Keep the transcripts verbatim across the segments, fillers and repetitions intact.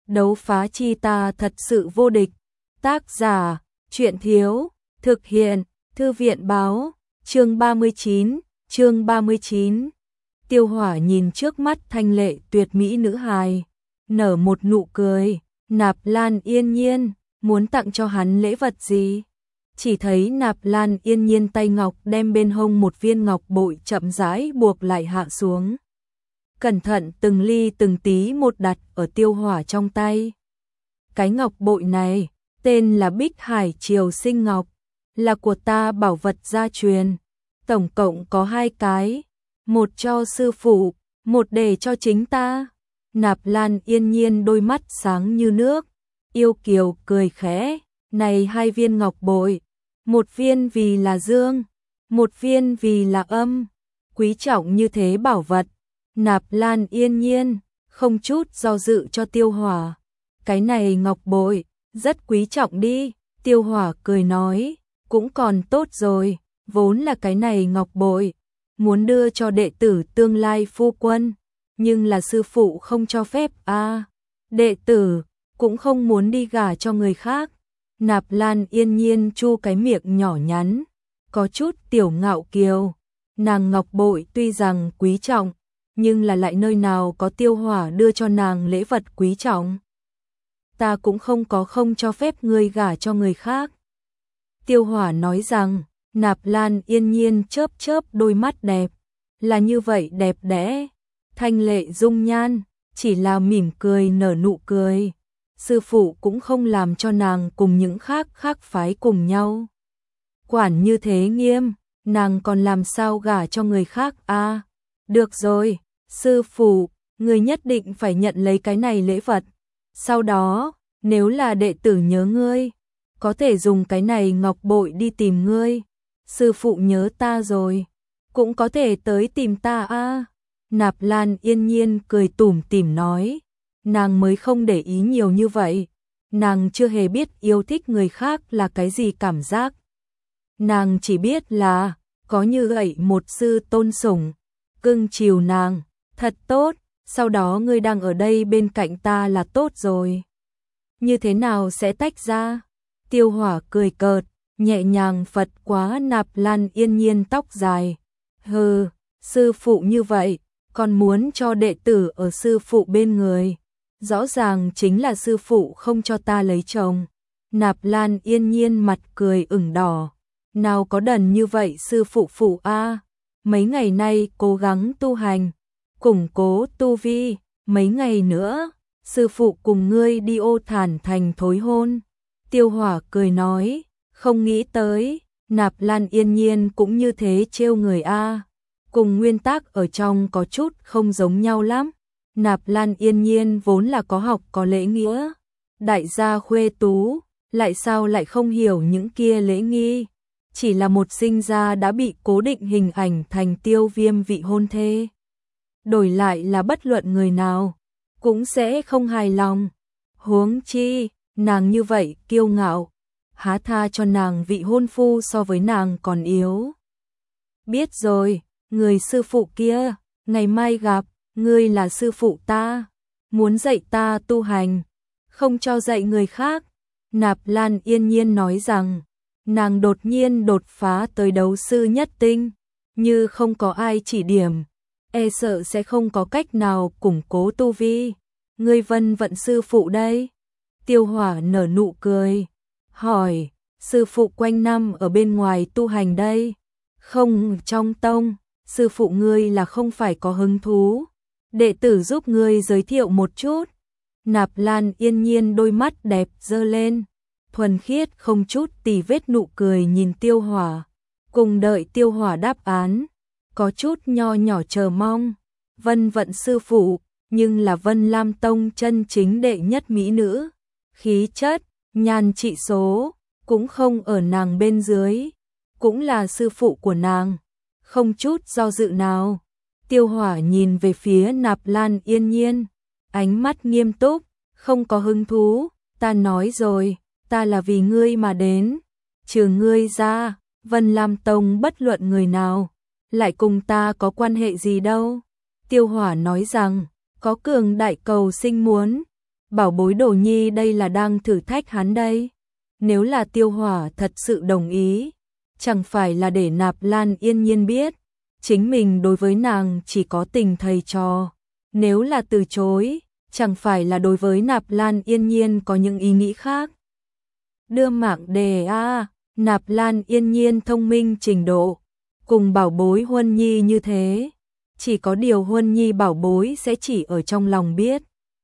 đấu phá chi ta thật sự vô địch. Tác giả, truyện thiếu, thực hiện, thư viện báo, chương ba mươi chín, chương ba mươi chín. Tiêu Hỏa nhìn trước mắt thanh lệ tuyệt mỹ nữ hài, nở một nụ cười. Nạp Lan Yên Nhiên, muốn tặng cho hắn lễ vật gì? Chỉ thấy Nạp Lan Yên Nhiên tay ngọc đem bên hông một viên ngọc bội chậm rãi buộc lại hạ xuống. Cẩn thận từng ly từng tí một đặt ở Tiêu Hỏa trong tay. Cái ngọc bội này, tên là Bích Hải Triều Sinh Ngọc, là của ta bảo vật gia truyền. Tổng cộng có hai cái, một cho sư phụ, một để cho chính ta. Nạp Lan Yên Nhiên đôi mắt sáng như nước, yêu kiều cười khẽ, này hai viên ngọc bội, một viên vì là dương, một viên vì là âm, quý trọng như thế bảo vật. Nạp Lan Yên Nhiên không chút do dự cho Tiêu Hỏa. Cái này ngọc bội, rất quý trọng đi. Tiêu Hỏa cười nói, cũng còn tốt rồi, vốn là cái này ngọc bội muốn đưa cho đệ tử tương lai phu quân, nhưng là sư phụ không cho phép a. À, đệ tử cũng không muốn đi gả cho người khác. Nạp Lan Yên Nhiên chu cái miệng nhỏ nhắn, có chút tiểu ngạo kiều. Nàng ngọc bội tuy rằng quý trọng, nhưng là lại nơi nào có Tiêu Hỏa đưa cho nàng lễ vật quý trọng. Ta cũng không có không cho phép ngươi gả cho người khác. Tiêu Hỏa nói rằng. Nạp Lan Yên Nhiên chớp chớp đôi mắt đẹp, là như vậy đẹp đẽ, thanh lệ dung nhan, chỉ là mỉm cười nở nụ cười. Sư phụ cũng không làm cho nàng cùng những khác khác phái cùng nhau. Quản như thế nghiêm, nàng còn làm sao gả cho người khác a? À, được rồi, sư phụ, người nhất định phải nhận lấy cái này lễ vật. Sau đó, nếu là đệ tử nhớ ngươi, có thể dùng cái này ngọc bội đi tìm ngươi. Sư phụ nhớ ta rồi, cũng có thể tới tìm ta a. À. Nạp Lan Yên Nhiên cười tủm tỉm nói, nàng mới không để ý nhiều như vậy, nàng chưa hề biết yêu thích người khác là cái gì cảm giác. Nàng chỉ biết là, có như vậy một sư tôn sủng, cưng chiều nàng, thật tốt, sau đó ngươi đang ở đây bên cạnh ta là tốt rồi. Như thế nào sẽ tách ra? Tiêu Hỏa cười cợt, nhẹ nhàng phật quá Nạp Lan Yên Nhiên tóc dài. Hừ, sư phụ như vậy, còn muốn cho đệ tử ở sư phụ bên người. Rõ ràng chính là sư phụ không cho ta lấy chồng. Nạp Lan Yên Nhiên mặt cười ửng đỏ. Nào có đần như vậy sư phụ phụ a. À, mấy ngày nay cố gắng tu hành, củng cố tu vi, mấy ngày nữa, sư phụ cùng ngươi đi Ô Thản Thành thối hôn. Tiêu Hỏa cười nói. Không nghĩ tới, Nạp Lan Yên Nhiên cũng như thế trêu người a. Cùng nguyên tắc ở trong có chút không giống nhau lắm. Nạp Lan Yên Nhiên vốn là có học có lễ nghĩa, đại gia khuê tú, lại sao lại không hiểu những kia lễ nghi. Chỉ là một sinh ra đã bị cố định hình ảnh thành Tiêu Viêm vị hôn thê. Đổi lại là bất luận người nào, cũng sẽ không hài lòng. Huống chi, nàng như vậy kiêu ngạo, há tha cho nàng vị hôn phu so với nàng còn yếu. Biết rồi, người sư phụ kia, ngày mai gặp, ngươi là sư phụ ta, muốn dạy ta tu hành, không cho dạy người khác. Nạp Lan Yên Nhiên nói rằng, nàng đột nhiên đột phá tới đấu sư nhất tinh, như không có ai chỉ điểm, e sợ sẽ không có cách nào củng cố tu vi. Ngươi vân vận sư phụ đây. Tiêu Hỏa nở nụ cười, hỏi, sư phụ quanh năm ở bên ngoài tu hành đây, không trong tông, sư phụ ngươi là không phải có hứng thú, đệ tử giúp ngươi giới thiệu một chút. Nạp Lan Yên Nhiên đôi mắt đẹp dơ lên, thuần khiết không chút tì vết nụ cười nhìn Tiêu Hỏa, cùng đợi Tiêu Hỏa đáp án, có chút nho nhỏ chờ mong. Vân vận sư phụ, nhưng là Vân Lam Tông chân chính đệ nhất mỹ nữ, khí chất, nhan trị số, cũng không ở nàng bên dưới, cũng là sư phụ của nàng, không chút do dự nào. Tiêu Hỏa nhìn về phía Nạp Lan Yên Nhiên, ánh mắt nghiêm túc, không có hứng thú. Ta nói rồi, ta là vì ngươi mà đến, trừ ngươi ra, Vân Lam Tông bất luận người nào, lại cùng ta có quan hệ gì đâu. Tiêu Hỏa nói rằng, có cường đại cầu sinh muốn, Bảo bối Đồ Nhi đây là đang thử thách hắn đây. Nếu là Tiêu Hỏa thật sự đồng ý, chẳng phải là để Nạp Lan Yên Nhiên biết, chính mình đối với nàng chỉ có tình thầy trò. Nếu là từ chối, chẳng phải là đối với Nạp Lan Yên Nhiên có những ý nghĩ khác. Đưa mạng đề a, à, Nạp Lan Yên Nhiên thông minh trình độ, cùng bảo bối Huân Nhi như thế. Chỉ có điều Huân Nhi bảo bối sẽ chỉ ở trong lòng biết,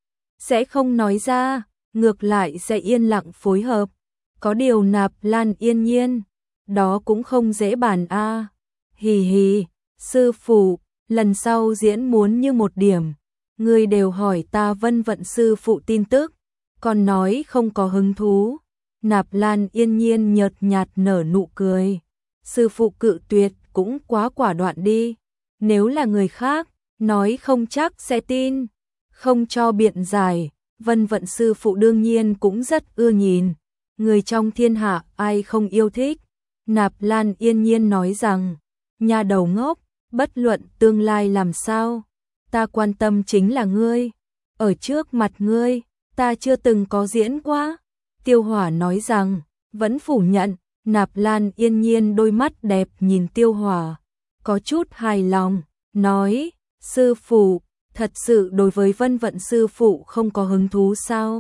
sẽ không nói ra, ngược lại sẽ yên lặng phối hợp. Có điều Nạp Lan Yên Nhiên, đó cũng không dễ bàn a. À. Hì hì, sư phụ, lần sau diễn muốn như một điểm. Người đều hỏi ta Vân Vận sư phụ tin tức, còn nói không có hứng thú. Nạp Lan Yên Nhiên nhợt nhạt nở nụ cười. Sư phụ cự tuyệt cũng quá quả đoạn đi. Nếu là người khác, nói không chắc sẽ tin. Không cho biện giải, Vân Vận sư phụ đương nhiên cũng rất ưa nhìn. Người trong thiên hạ ai không yêu thích. Nạp Lan Yên Nhiên nói rằng, nhà đầu ngốc, bất luận tương lai làm sao, ta quan tâm chính là ngươi. Ở trước mặt ngươi, ta chưa từng có diễn quá. Tiêu Hỏa nói rằng, vẫn phủ nhận. Nạp Lan Yên Nhiên đôi mắt đẹp nhìn Tiêu Hỏa, có chút hài lòng, nói, sư phụ, thật sự đối với Vân Vận sư phụ không có hứng thú sao?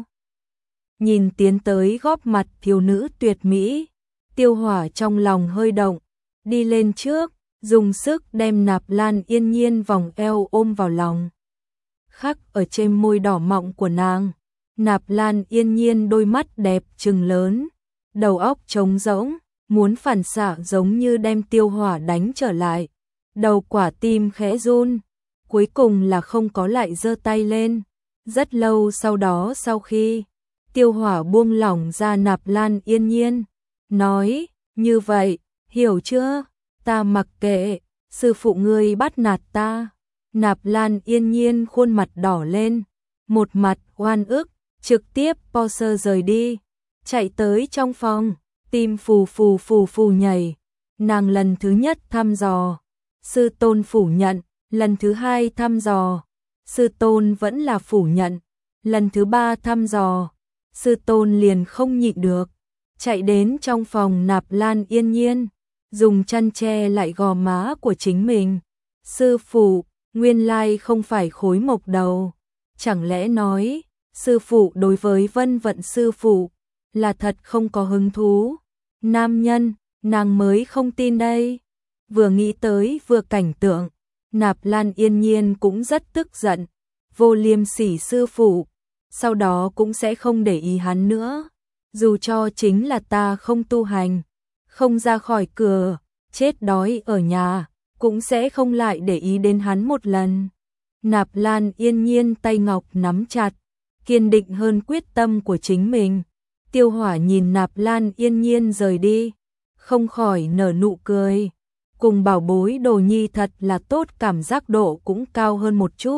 Nhìn tiến tới góp mặt thiếu nữ tuyệt mỹ, Tiêu Hỏa trong lòng hơi động, đi lên trước, dùng sức đem Nạp Lan Yên Nhiên vòng eo ôm vào lòng. Khắc ở trên môi đỏ mọng của nàng, Nạp Lan Yên Nhiên đôi mắt đẹp trừng lớn, đầu óc trống rỗng, muốn phản xạ giống như đem Tiêu Hỏa đánh trở lại. Đầu quả tim khẽ run, cuối cùng là không có lại giơ tay lên. Rất lâu sau đó sau khi Tiêu Hỏa buông lỏng ra Nạp Lan Yên Nhiên, nói, như vậy, hiểu chưa? Ta mặc kệ, sư phụ ngươi bắt nạt ta. Nạp Lan Yên Nhiên khuôn mặt đỏ lên, một mặt oan ức, trực tiếp pose rời đi, chạy tới trong phòng, tim phù phù phù phù nhảy. Nàng lần thứ nhất thăm dò, sư tôn phủ nhận, lần thứ hai thăm dò, sư tôn vẫn là phủ nhận, lần thứ ba thăm dò, sư tôn liền không nhịn được, chạy đến trong phòng Nạp Lan Yên Nhiên, dùng chăn che lại gò má của chính mình. Sư phụ, nguyên lai không phải khối mộc đầu, chẳng lẽ nói, sư phụ đối với Vân Vận sư phụ là thật không có hứng thú? Nam nhân, nàng mới không tin đây. Vừa nghĩ tới vừa cảnh tượng, Nạp Lan Yên Nhiên cũng rất tức giận, vô liêm sỉ sư phụ, sau đó cũng sẽ không để ý hắn nữa. Dù cho chính là ta không tu hành, không ra khỏi cửa, chết đói ở nhà, cũng sẽ không lại để ý đến hắn một lần. Nạp Lan Yên Nhiên tay ngọc nắm chặt, kiên định hơn quyết tâm của chính mình. Tiêu Hỏa nhìn Nạp Lan Yên Nhiên rời đi, không khỏi nở nụ cười. Cùng bảo bối Đồ Nhi thật là tốt, cảm giác độ cũng cao hơn một chút.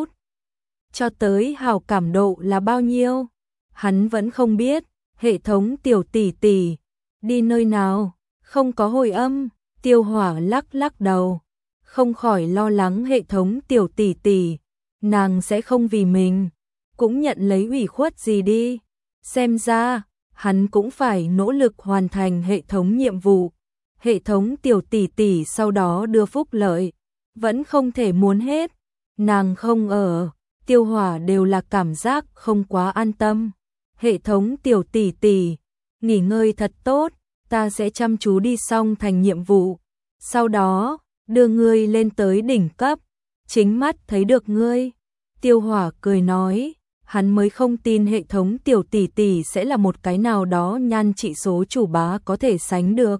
Cho tới hào cảm độ là bao nhiêu, hắn vẫn không biết. Hệ thống tiểu tỷ tỷ, đi nơi nào, không có hồi âm. Tiêu Hỏa lắc lắc đầu, không khỏi lo lắng hệ thống tiểu tỷ tỷ, nàng sẽ không vì mình cũng nhận lấy ủy khuất gì đi. Xem ra, hắn cũng phải nỗ lực hoàn thành hệ thống nhiệm vụ. Hệ thống tiểu tỷ tỷ sau đó đưa phúc lợi, vẫn không thể muốn hết. Nàng không ở, Tiêu Hỏa đều là cảm giác không quá an tâm. Hệ thống tiểu tỷ tỷ, nghỉ ngơi thật tốt, ta sẽ chăm chú đi xong thành nhiệm vụ. Sau đó, đưa ngươi lên tới đỉnh cấp, chính mắt thấy được ngươi. Tiêu Hỏa cười nói, hắn mới không tin hệ thống tiểu tỷ tỷ sẽ là một cái nào đó nhan trị số chủ bá có thể sánh được.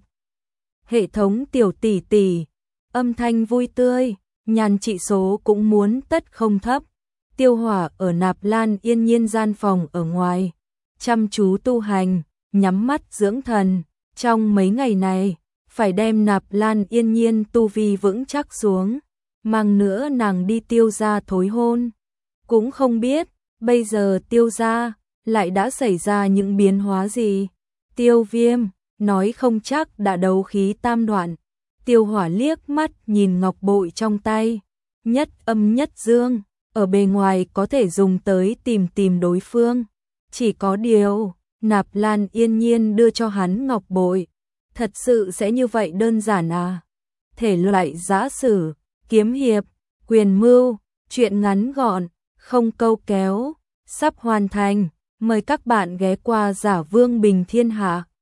Hệ thống tiểu tỷ tỷ, âm thanh vui tươi, nhan trị số cũng muốn tất không thấp. Tiêu Hỏa ở Nạp Lan Yên Nhiên gian phòng ở ngoài, chăm chú tu hành, nhắm mắt dưỡng thần. Trong mấy ngày này, phải đem Nạp Lan Yên Nhiên tu vi vững chắc xuống, mang nữa nàng đi Tiêu gia thối hôn. Cũng không biết, bây giờ Tiêu gia lại đã xảy ra những biến hóa gì. Tiêu Viêm, nói không chắc đã đấu khí tam đoạn. Tiêu Hỏa liếc mắt nhìn ngọc bội trong tay, nhất âm nhất dương, ở bề ngoài có thể dùng tới tìm tìm đối phương, Chỉ có điều, Nạp Lan yên nhiên đưa cho hắn ngọc bội. Thật sự sẽ như vậy đơn giản à? Thể loại giã sử, kiếm hiệp, quyền mưu, truyện ngắn gọn, không câu kéo, sắp hoàn thành. Mời các bạn ghé qua Giả Vương Bình Thiên Hạ.